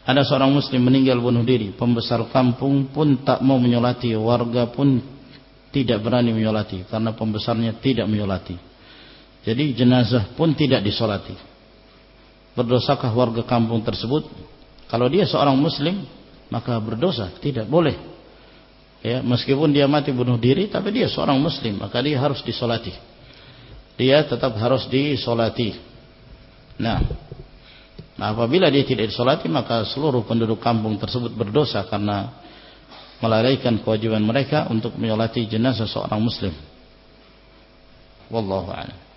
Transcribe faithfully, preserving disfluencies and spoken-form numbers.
ada seorang muslim meninggal bunuh diri, pembesar kampung pun tak mau menyolati, warga pun tidak berani menyolati karena pembesarnya tidak menyolati. Jadi jenazah pun tidak disolati. Berdosakah warga kampung tersebut? Kalau dia seorang muslim maka berdosa, tidak boleh. Ya, meskipun dia mati bunuh diri, tapi dia seorang muslim, maka dia harus disolati. Dia tetap harus disolati. Nah, Nah apabila dia tidak disolati, maka seluruh penduduk kampung tersebut berdosa karena melalaikan kewajiban mereka untuk menyolati jenazah seorang muslim. Wallahu a'lam.